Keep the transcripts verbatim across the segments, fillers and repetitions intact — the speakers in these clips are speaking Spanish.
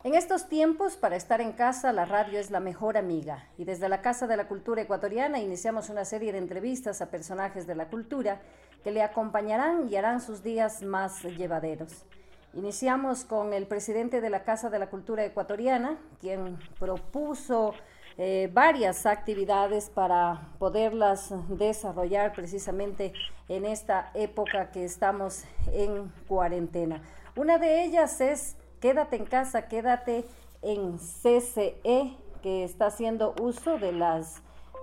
En estos tiempos, para estar en casa, la radio es la mejor amiga. Y desde la Casa de la Cultura Ecuatoriana iniciamos una serie de entrevistas a personajes de la cultura que le acompañarán y harán sus días más llevaderos. Iniciamos con el presidente de la Casa de la Cultura Ecuatoriana, quien propuso eh, varias actividades para poderlas desarrollar precisamente en esta época que estamos en cuarentena. Una de ellas es Quédate en casa, quédate en C C E, que está haciendo uso de las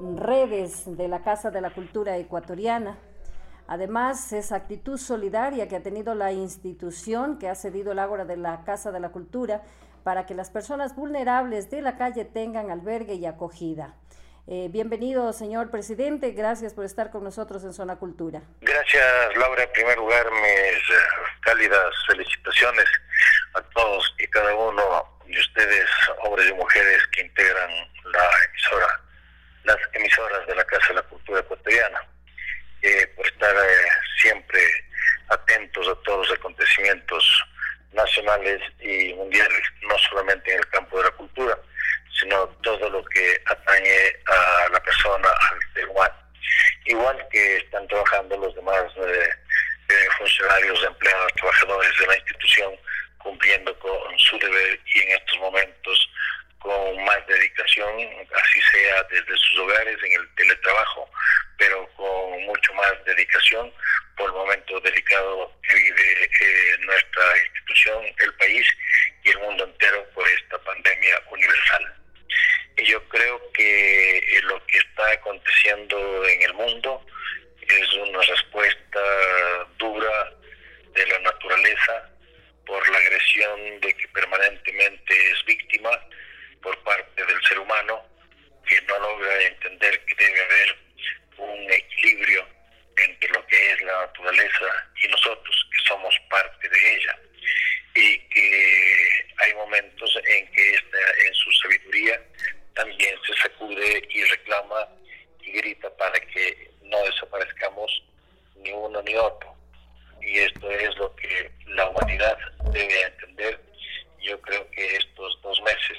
redes de la Casa de la Cultura Ecuatoriana. Además, esa actitud solidaria que ha tenido la institución, que ha cedido el ágora de la Casa de la Cultura, para que las personas vulnerables de la calle tengan albergue y acogida. Eh, bienvenido, señor presidente, gracias por estar con nosotros en Zona Cultura. Gracias, Laura. En primer lugar, mis uh, cálidas felicitaciones a todos y cada uno de ustedes, hombres y mujeres que integran la emisora, las emisoras de la Casa de la Cultura Ecuatoriana, eh, por estar eh, siempre atentos a todos los acontecimientos nacionales y mundiales, no solamente en el campo de la cultura, sino todo lo que atañe a la persona, al ser humano. Igual que están trabajando los demás eh, eh, funcionarios, empleados, trabajadores de la institución, cumpliendo con su deber y en estos momentos con más dedicación, así sea desde sus hogares, en el teletrabajo, pero con mucho más dedicación por el momento delicado que vive eh, nuestra institución, el país y el mundo entero por esta pandemia universal. Y yo creo que eh, lo que está aconteciendo en el mundo es una respuesta dura de la naturaleza por la agresión de que permanentemente es víctima por parte del ser humano, que no logra entender que debe haber un equilibrio entre lo que es la naturaleza y nosotros, que somos parte de ella, y que hay momentos en que esta, en su sabiduría, también se sacude y reclama y grita para que no desaparezcamos ni uno ni otro. Y esto es lo que la humanidad debe entender. Yo creo que estos dos meses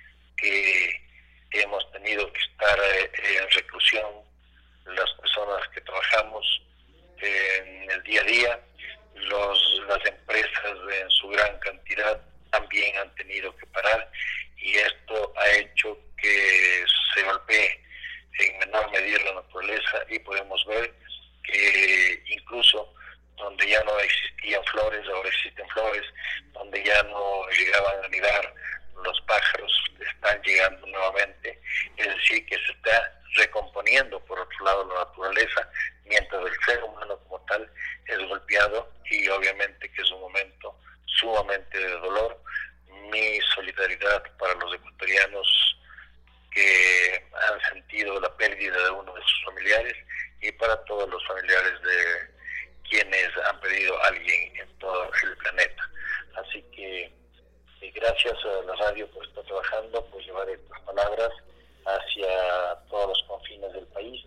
que hemos tenido que estar eh, en reclusión, las personas que trabajamos eh, en el día a día, los, las empresas en su gran cantidad también han tenido que parar, y esto ha hecho que se golpee en menor medida la naturaleza, y podemos ver que incluso donde ya no existían flores, ahora existen flores, donde ya no llegaban a anidar los pájaros, están llegando nuevamente, es decir, que se está recomponiendo por otro lado la naturaleza, mientras el ser humano como tal es golpeado, y obviamente que es un momento sumamente de dolor. Mi solidaridad para los ecuatorianos que han sentido la pérdida de uno de sus familiares, y para todos los familiares de quienes han perdido a alguien en todo el planeta. Así que eh, gracias a la radio por estar trabajando, por llevar estas palabras hacia todos los confines del país,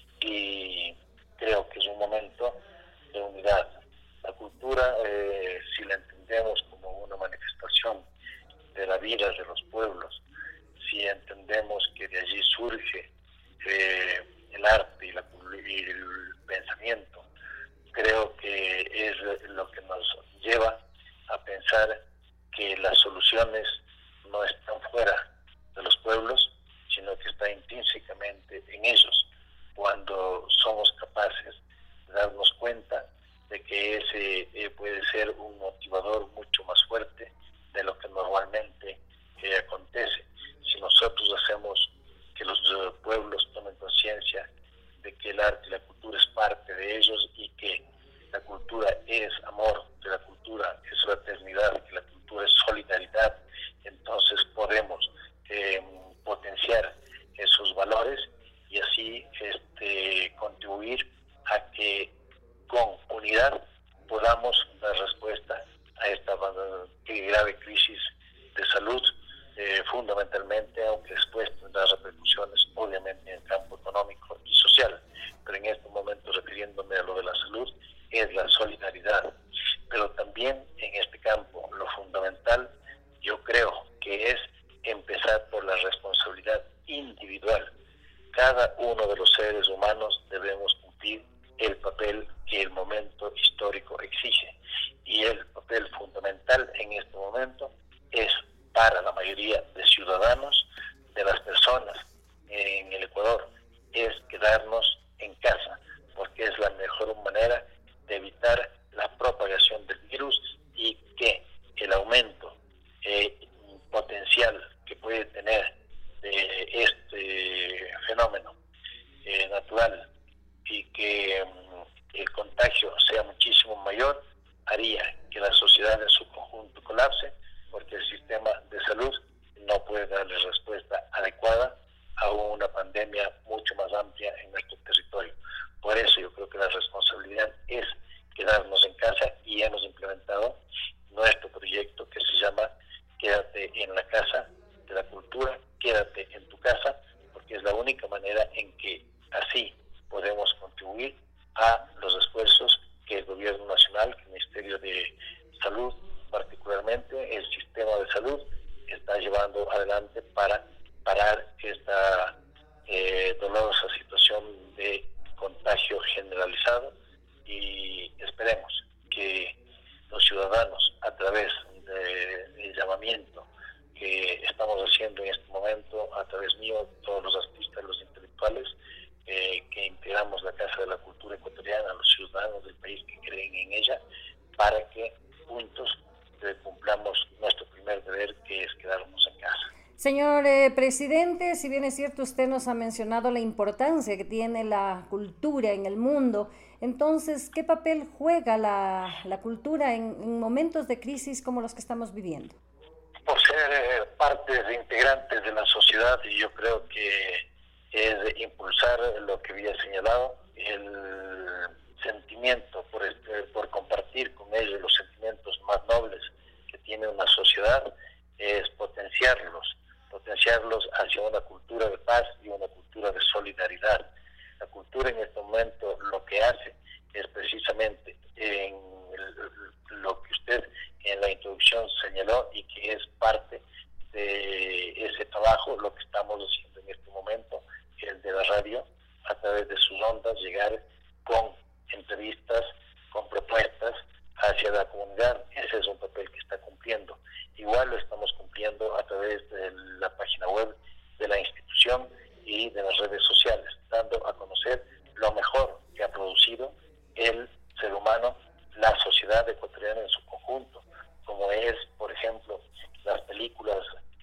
y creo que es un momento de unidad. La cultura, eh, si la entendemos como una manifestación de la vida de los pueblos, si entendemos que de allí surge eh, el arte y, la, y el pensamiento, creo que es lo que nos lleva a pensar que las soluciones no están fuera de los pueblos, sino que están intrínsecamente en ellos, cuando somos capaces de darnos cuenta de que ese eh, puede ser un motivador mucho más fuerte de lo que normalmente eh, acontece. Si nosotros hacemos que los uh, pueblos tomen conciencia de que el arte y la cultura es parte de ellos, y que la cultura es amor, que la cultura es fraternidad, que la cultura es solidaridad, entonces podemos eh, potenciar esos valores y así este, contribuir a que con unidad podamos dar respuesta a esta grave crisis de salud, eh, fundamentalmente, aunque después tendrá repercusiones obviamente en el campo económico y social, pero en este momento, refiriéndome a lo de la salud, es la solidaridad. Pero también en este campo lo fundamental, yo creo que cada uno de los seres humanos debemos cumplir el papel que el momento histórico exige. Y el papel fundamental en este momento es para la mayoría de ciudadanos, de las personas en el Ecuador, es quedarnos en casa, porque es la mejor manera de evitar la propagación del virus y que el aumento eh, potencial que puede tener de este fenómeno eh, natural y que um, el contagio sea muchísimo mayor, haría que la sociedad en su conjunto colapse, porque el sistema de salud no puede darle respuesta adecuada a una pandemia mucho más amplia en nuestro territorio. Por eso yo creo que la responsabilidad es quedarnos en casa y hemos implementado nuestro proyecto que se llama Quédate en la Casa de la Cultura, quédate en tu casa, porque es la única manera en que así podemos contribuir a los esfuerzos que el Gobierno Nacional, que el Ministerio de Salud, particularmente el sistema de salud, está llevando adelante para parar esta eh, dolorosa situación de contagio generalizado, y esperemos que los ciudadanos, a través del llamamiento que estamos haciendo en este momento, a través mío, todos los artistas, los intelectuales, eh, que integramos la Casa de la Cultura Ecuatoriana, a los ciudadanos del país que creen en ella, para que juntos eh, cumplamos nuestro primer deber, que es quedarnos en casa. Señor eh, presidente, si bien es cierto, usted nos ha mencionado la importancia que tiene la cultura en el mundo, entonces, ¿qué papel juega la, la cultura en, en momentos de crisis como los que estamos viviendo? Por ser eh, partes integrantes de la sociedad, y yo creo que es impulsar lo que había señalado, el sentimiento por, este, por compartir con ellos los sentimientos más nobles que tiene una sociedad, es potenciarlos, potenciarlos hacia una cultura de paz y una cultura de solidaridad. La cultura en este momento lo que hace es precisamente en el, lo que usted en la introducción señaló, y que es parte de ese trabajo, lo que estamos haciendo en este momento, el de la radio, a través de sus ondas, llegar con entrevistas, con propuestas hacia la comunidad. Ese es un papel que está cumpliendo. Igual lo estamos cumpliendo a través de la página web de la institución y de las redes sociales, dando a conocer lo mejor que ha producido el ser humano, la sociedad ecuatoriana en su conjunto, como es, por ejemplo, las películas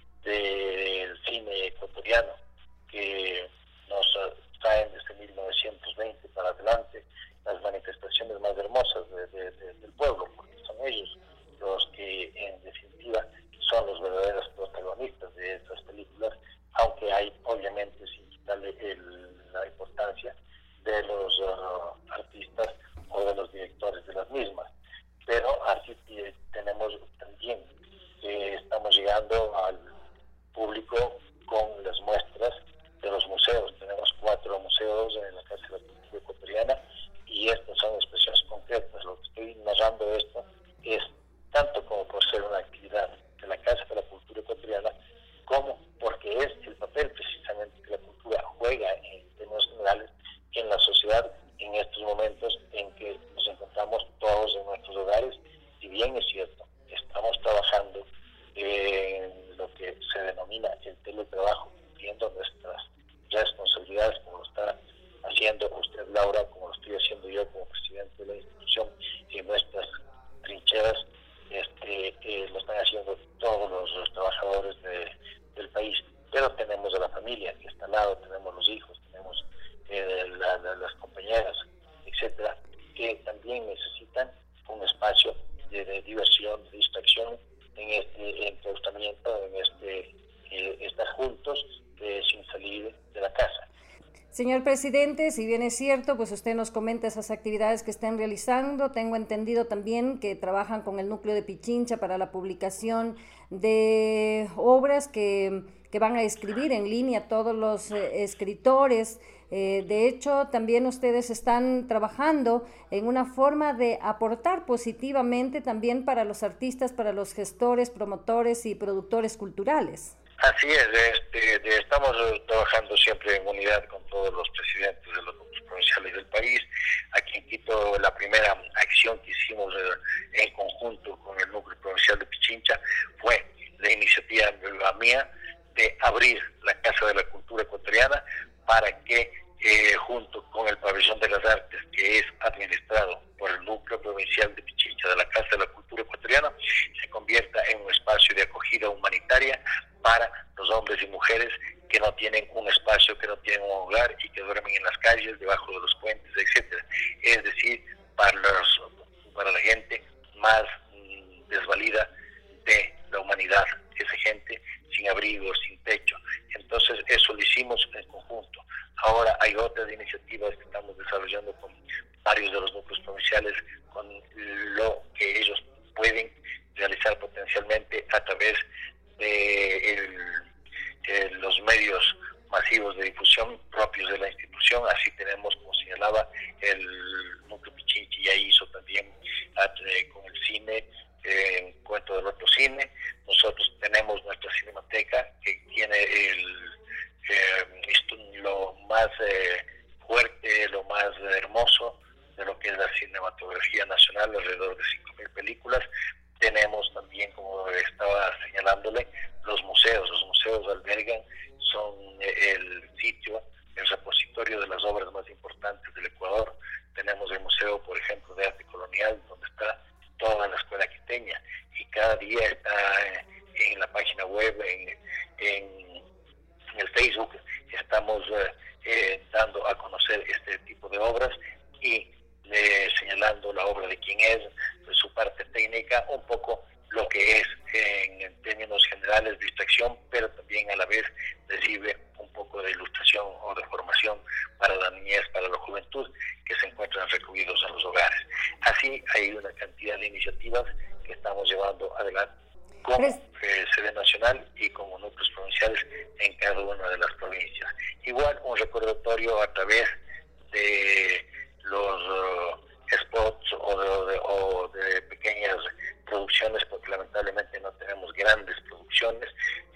del cine ecuatoriano que nos traen desde mil novecientos veinte para adelante las manifestaciones más hermosas de, de, de, del pueblo, porque son ellos los que en definitiva son los verdaderos protagonistas de estas películas, aunque hay obviamente, sin quitarle el, la importancia de los uh, artistas o de los directores de las mismas. Pero así que tenemos también que estamos llegando al público con las muestras de los museos. Tenemos cuatro museos en la Casa de la Cultura Ecuatoriana, y estas son expresiones concretas. Lo que estoy narrando esto es tanto como por ser una actividad de la Casa de la Cultura Ecuatoriana, como porque es el papel precisamente que la cultura juega en términos generales en la sociedad en estos momentos en que nos encontramos todos en nuestros hogares. Si bien es cierto, estamos trabajando en lo que se denomina el teletrabajo, cumpliendo nuestras responsabilidades, como lo está haciendo usted, Laura, como lo estoy haciendo yo como presidente de la institución, y nuestras trincheras este, eh, lo están haciendo todos los, los trabajadores de, del país. Pero tenemos a la familia que está al lado, tenemos los hijos, tenemos eh, la, la, las compañeras, etcétera, que también necesitan un espacio de, de diversión, de distracción, en este enclaustramiento, en este eh, estar juntos eh, sin salir de la casa. Señor presidente, si bien es cierto, pues usted nos comenta esas actividades que están realizando. Tengo entendido también que trabajan con el núcleo de Pichincha para la publicación de obras que, que van a escribir en línea todos los eh, escritores. Eh, de hecho, también ustedes están trabajando en una forma de aportar positivamente también para los artistas, para los gestores, promotores y productores culturales. Así es, este, de, estamos trabajando siempre en unidad con todos los presidentes de los núcleos provinciales del país. Aquí en Quito, la primera acción que hicimos eh, en conjunto con el núcleo provincial de Pichincha fue la iniciativa mía de abrir la Casa de la Cultura Ecuatoriana para que eh, junto con el Pabellón de las Artes, que es administrado por el núcleo provincial de Pichincha de la Casa de la Cultura Ecuatoriana, se convierta en un espacio de acogida humanitaria para los hombres y mujeres que no tienen un espacio, que no tienen un hogar y que duermen en las calles, debajo de los puentes, etcétera. Es decir, para, los, para la gente más mm, desvalida de la humanidad, esa gente sin abrigo, sin techo. Entonces, eso lo hicimos en conjunto. Ahora hay otras iniciativas que estamos desarrollando con varios de los núcleos provinciales, con lo que ellos pueden realizar potencialmente a través de el, de los medios masivos de difusión propios de la institución. Así tenemos, como señalaba, el núcleo Pichincha ya hizo también eh, con el cine, eh, Cuento del Otro Cine. Nosotros tenemos nuestra cinemateca que tiene el, eh, esto, lo más eh, fuerte, lo más hermoso de lo que es la cinematografía nacional, alrededor de cinco mil películas. Tenemos también, como estaba señalándole, los museos. Los museos albergan, son el sitio, el repositorio de las obras más importantes del Ecuador. Tenemos el Museo, por ejemplo, de Arte Colonial, donde está toda la escuela quiteña, y cada día está en la página web, en, en, en el Facebook, estamos eh, dando a conocer este tipo de obras y eh, señalando la obra de quién es, de su parte técnica, un poco lo que es en, en términos generales distracción, pero también a la vez recibe un poco de ilustración o de formación para la niñez, para la juventud, que se encuentran recluidos en los hogares. Así hay una cantidad de iniciativas que estamos llevando adelante como eh, sede nacional y como núcleos provinciales en cada una de las provincias. Igual un recordatorio a través de los uh, spots o de, de, o de pequeñas producciones, porque lamentablemente no tenemos grandes producciones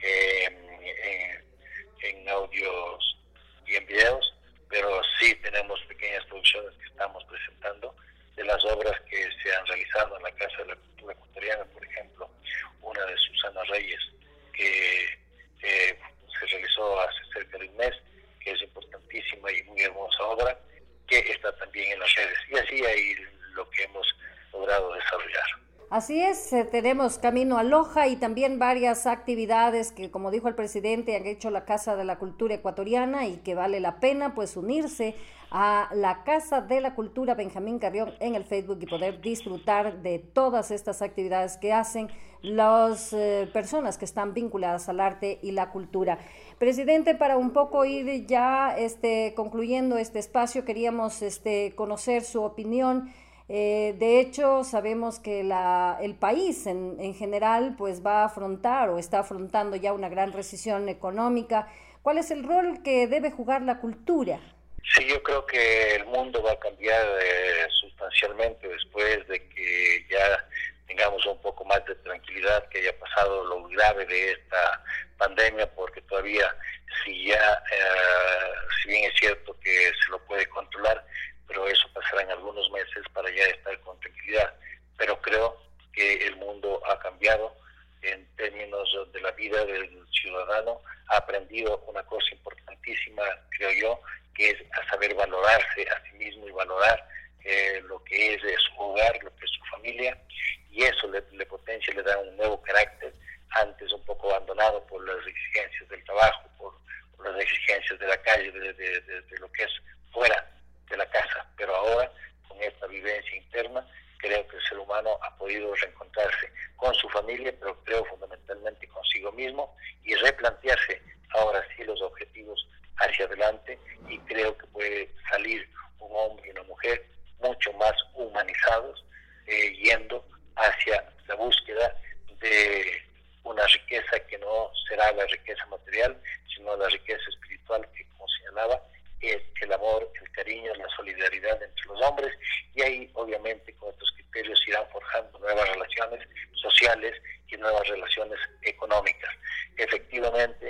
eh, eh, en audios y en videos, pero sí tenemos pequeñas producciones que estamos presentando de las obras que se han realizado en la Casa de la Cultura Ecuatoriana. Por ejemplo, una de Susana Reyes, que eh, se realizó hace cerca de un mes, que es importantísima y muy hermosa obra, que está también en las redes. Y así hay lo que hemos logrado desarrollar. Así es, eh, tenemos Camino a Loja y también varias actividades que, como dijo el presidente, han hecho la Casa de la Cultura Ecuatoriana y que vale la pena pues unirse a la Casa de la Cultura Benjamín Carrión en el Facebook y poder disfrutar de todas estas actividades que hacen las eh, personas que están vinculadas al arte y la cultura. Presidente, para un poco ir ya este, concluyendo este espacio, queríamos este, conocer su opinión. Eh, de hecho, sabemos que la, el país en, en general pues va a afrontar o está afrontando ya una gran recesión económica. ¿Cuál es el rol que debe jugar la cultura? Sí, yo creo que el mundo va a cambiar eh, sustancialmente después de que ya tengamos un poco más de tranquilidad, que haya pasado lo grave de esta pandemia, porque todavía, si ya, eh, si bien es cierto que se lo puede controlar, pero eso pasará en algunos meses para ya estar con tranquilidad. Pero creo que el mundo ha cambiado en términos de la vida del ciudadano, ha aprendido una cosa importantísima, creo yo, que es a saber valorarse a sí mismo y valorar eh, lo que es, es su hogar, lo que es su familia, y eso le, le potencia, le da un nuevo carácter, antes un poco abandonado por las exigencias del trabajo, por, por las exigencias de la calle, de, de, de, de lo que es fuera de la casa. Pero ahora, con esta vivencia interna, creo que el ser humano ha podido reencontrarse con su familia, pero creo fundamentalmente consigo mismo, y replantearse ahora sí los objetivos hacia adelante, y creo que puede salir un hombre y una mujer mucho más humanizados, eh, yendo hacia la búsqueda de una riqueza que no será la riqueza material, sino la riqueza espiritual, que, como señalaba, es el amor, el cariño, la solidaridad entre los hombres, y ahí obviamente con estos criterios irán forjando nuevas relaciones sociales y nuevas relaciones económicas. Efectivamente,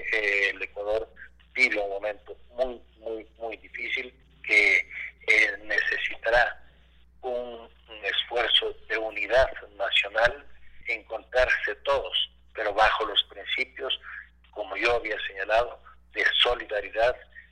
yo había señalado, de solidaridad,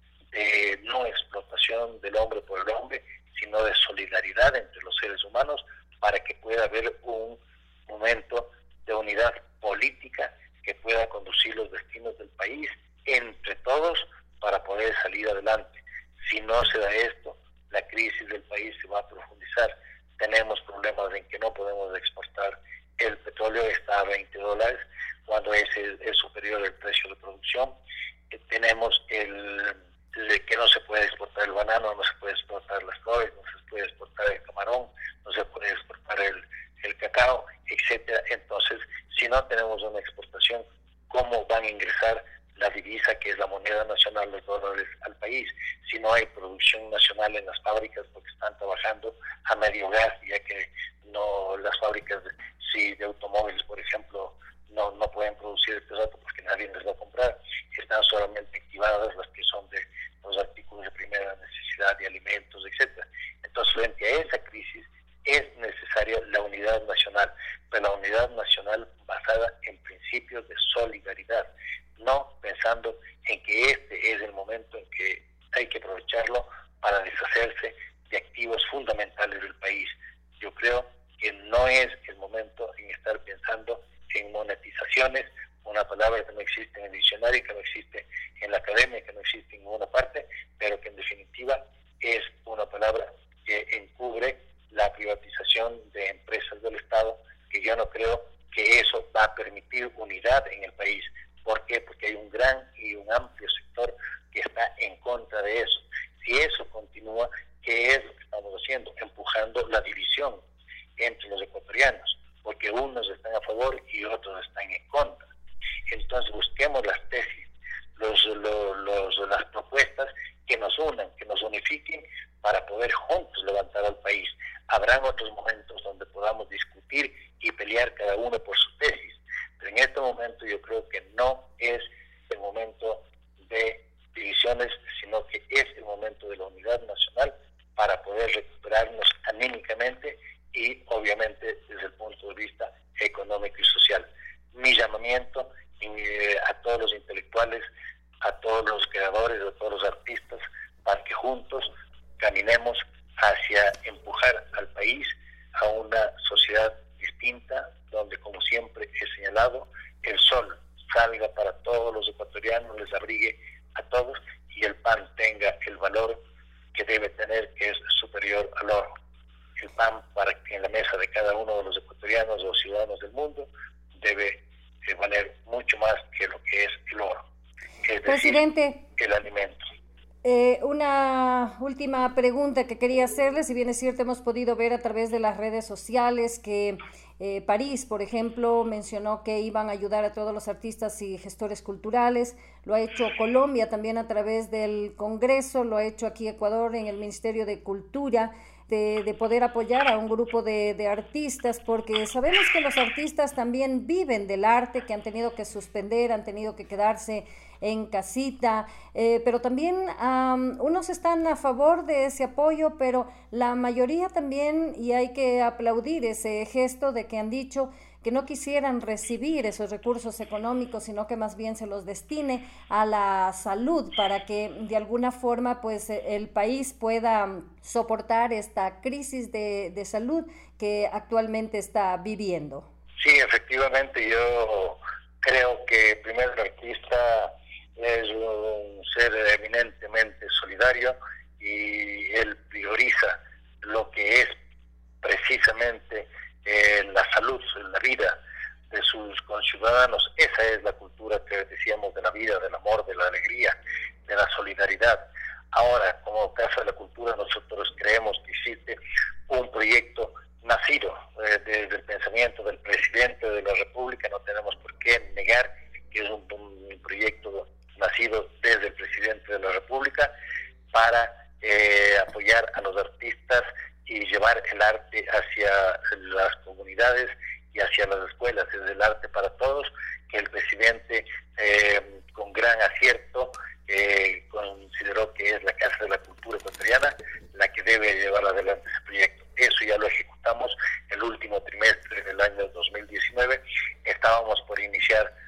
de no explotación del hombre por el hombre, sino de solidaridad entre los seres humanos para que pueda haber un momento de unidad política que pueda conducir los destinos del país entre todos para poder salir adelante. Si no se da esto, la crisis del país se va a profundizar. Tenemos problemas en que no podemos exportar. El petróleo está a veinte dólares, cuando ese es superior al precio de producción. Eh, tenemos el, el que no se puede exportar el banano, no se puede exportar las flores, no se puede exportar el camarón, no se puede exportar el, el cacao, etcétera. Entonces, si no tenemos una exportación, ¿cómo van a ingresar la divisa, que es la moneda nacional, los dólares al país? Si no hay producción nacional en las fábricas, porque están trabajando a medio gas, ya que no las fábricas de, si de automóviles, por ejemplo, no, no pueden producir este rato porque nadie les va a comprar. Están solamente activadas las que son de los artículos de primera necesidad, de alimentos, etcétera. Entonces, frente a esa crisis, es necesaria la unidad nacional, pero la unidad nacional basada en principios de solidaridad, no pensando en que este es el momento en que hay que aprovecharlo para deshacerse de activos fundamentales del país. Yo creo que no es el momento en estar pensando en monetizaciones, una palabra que no existe en el diccionario, que no existe en la academia, que no existe en ninguna parte, pero que en definitiva es una palabra que encubre la privatización de empresas del Estado, que yo no creo que eso va a permitir unidad en el país. ¿Por qué? Porque hay un gran y un amplio sector que está en contra de eso. Si eso continúa, ¿qué es lo que estamos haciendo? Empujando la división entre los ecuatorianos, porque unos están a favor y otros están en contra. Entonces busquemos las tesis, los, los, los, las propuestas que nos unan, que nos unifiquen para poder juntos levantar al país. Habrán otros momentos donde podamos discutir y pelear cada uno por su tesis, pero en este momento yo creo que no es el momento de divisiones, sino que es el momento de la unidad nacional para poder recuperarnos anímicamente y obviamente desde el punto de vista económico y social. Mi llamamiento eh, a todos los intelectuales, a todos los creadores, a todos los artistas, para que juntos caminemos hacia empujar al país a una sociedad distinta, donde, como siempre he señalado, el sol salga para todos los ecuatorianos, les abrigue a todos y el pan tenga el valor que debe tener, que es superior al oro. El pan, para que en la mesa de cada uno de los ecuatorianos o ciudadanos del mundo, debe eh, valer mucho más que lo que es el oro, es decir, Presidente, el alimento. Eh, una última pregunta que quería hacerle. Si bien es cierto, hemos podido ver a través de las redes sociales que eh, París, por ejemplo, mencionó que iban a ayudar a todos los artistas y gestores culturales. Lo ha hecho Colombia también a través del Congreso, lo ha hecho aquí Ecuador en el Ministerio de Cultura, de, de poder apoyar a un grupo de, de artistas, porque sabemos que los artistas también viven del arte, que han tenido que suspender, han tenido que quedarse en casita, eh, pero también um, unos están a favor de ese apoyo, pero la mayoría también, y hay que aplaudir ese gesto de que han dicho que no quisieran recibir esos recursos económicos, sino que más bien se los destine a la salud para que de alguna forma pues el país pueda soportar esta crisis de, de salud que actualmente está viviendo. Sí, efectivamente, yo creo que primero el artista es un ser eminentemente solidario y él prioriza lo que es precisamente eh, la salud, la vida de sus conciudadanos. Esa es la cultura que decíamos de la vida, del amor, de la alegría, de la solidaridad. Ahora, como Casa de la Cultura, nosotros creemos que existe un proyecto nacido eh, desde el pensamiento del presidente de la República. No tenemos por qué negar que es un, un proyecto nacido desde el presidente de la República para eh, apoyar a los artistas y llevar el arte hacia las comunidades y hacia las escuelas. Es el arte para todos, que el presidente eh, con gran acierto eh, consideró que es la Casa de la Cultura Ecuatoriana la que debe llevar adelante ese proyecto. Eso ya lo ejecutamos el último trimestre del año dos mil diecinueve. Estábamos por iniciar ahora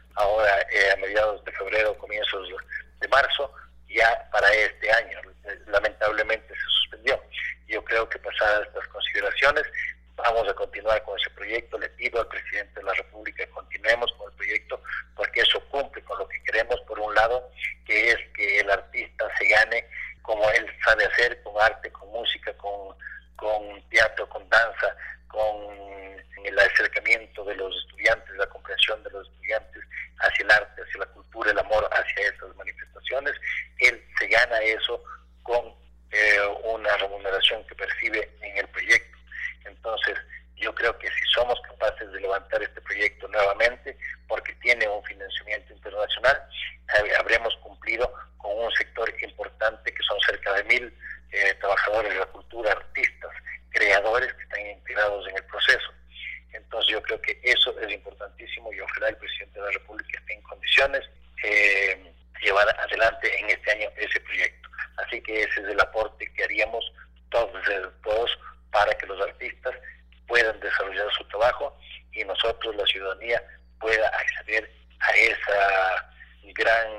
para eh, a mediados de febrero, comienzos de marzo, ya para este año. Lamentablemente se suspendió. Yo creo que pasadas estas consideraciones vamos a continuar con ese proyecto. Le pido al presidente de la República que continuemos con el proyecto porque eso cumple con lo que queremos, por un lado, que es que el artista se gane como él sabe hacer, con arte, con música, con, con teatro, con danza, con el acercamiento de los estudiantes, la comprensión de los estudiantes hacia el arte, hacia la cultura, el amor hacia esas manifestaciones. Él se gana eso con eh, una remuneración que percibe en el proyecto. Entonces, yo creo que si somos capaces de levantar este proyecto nuevamente, porque tiene un financiamiento internacional, habremos cumplido con un sector importante que son cerca de mil eh, trabajadores de la cultura, artistas, creadores que están integrados en el proceso. Entonces yo creo que eso es importantísimo y ojalá el presidente de la República esté en condiciones de eh, llevar adelante en este año ese proyecto. Así que ese es el aporte que haríamos todos, todos para que los artistas puedan desarrollar su trabajo y nosotros, la ciudadanía, pueda acceder a esa gran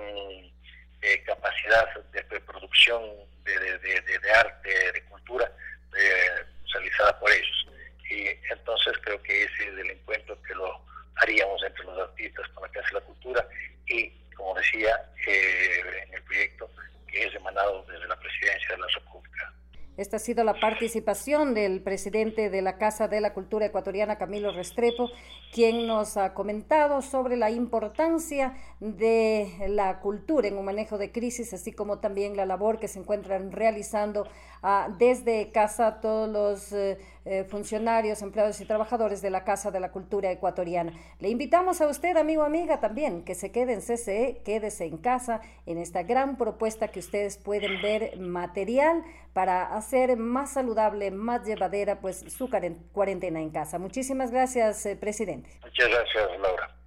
eh, capacidad de producción de, de, de, de arte, de cultura, eh, realizada por ellos. Y entonces creo que ese es el encuentro que lo haríamos entre los artistas con la Casa de la Cultura y, como decía, eh, en el proyecto que es emanado desde la Presidencia de la República. Esta ha sido la participación del presidente de la Casa de la Cultura Ecuatoriana, Camilo Restrepo, quien nos ha comentado sobre la importancia de la cultura en un manejo de crisis, así como también la labor que se encuentran realizando uh, desde casa todos los eh, eh, funcionarios, empleados y trabajadores de la Casa de la Cultura Ecuatoriana. Le invitamos a usted, amigo o amiga, también que se quede en C C E, quédese en casa, en esta gran propuesta que ustedes pueden ver material para hacer más saludable, más llevadera pues su cuarentena en casa. Muchísimas gracias, eh, presidente. Muchas gracias, Laura.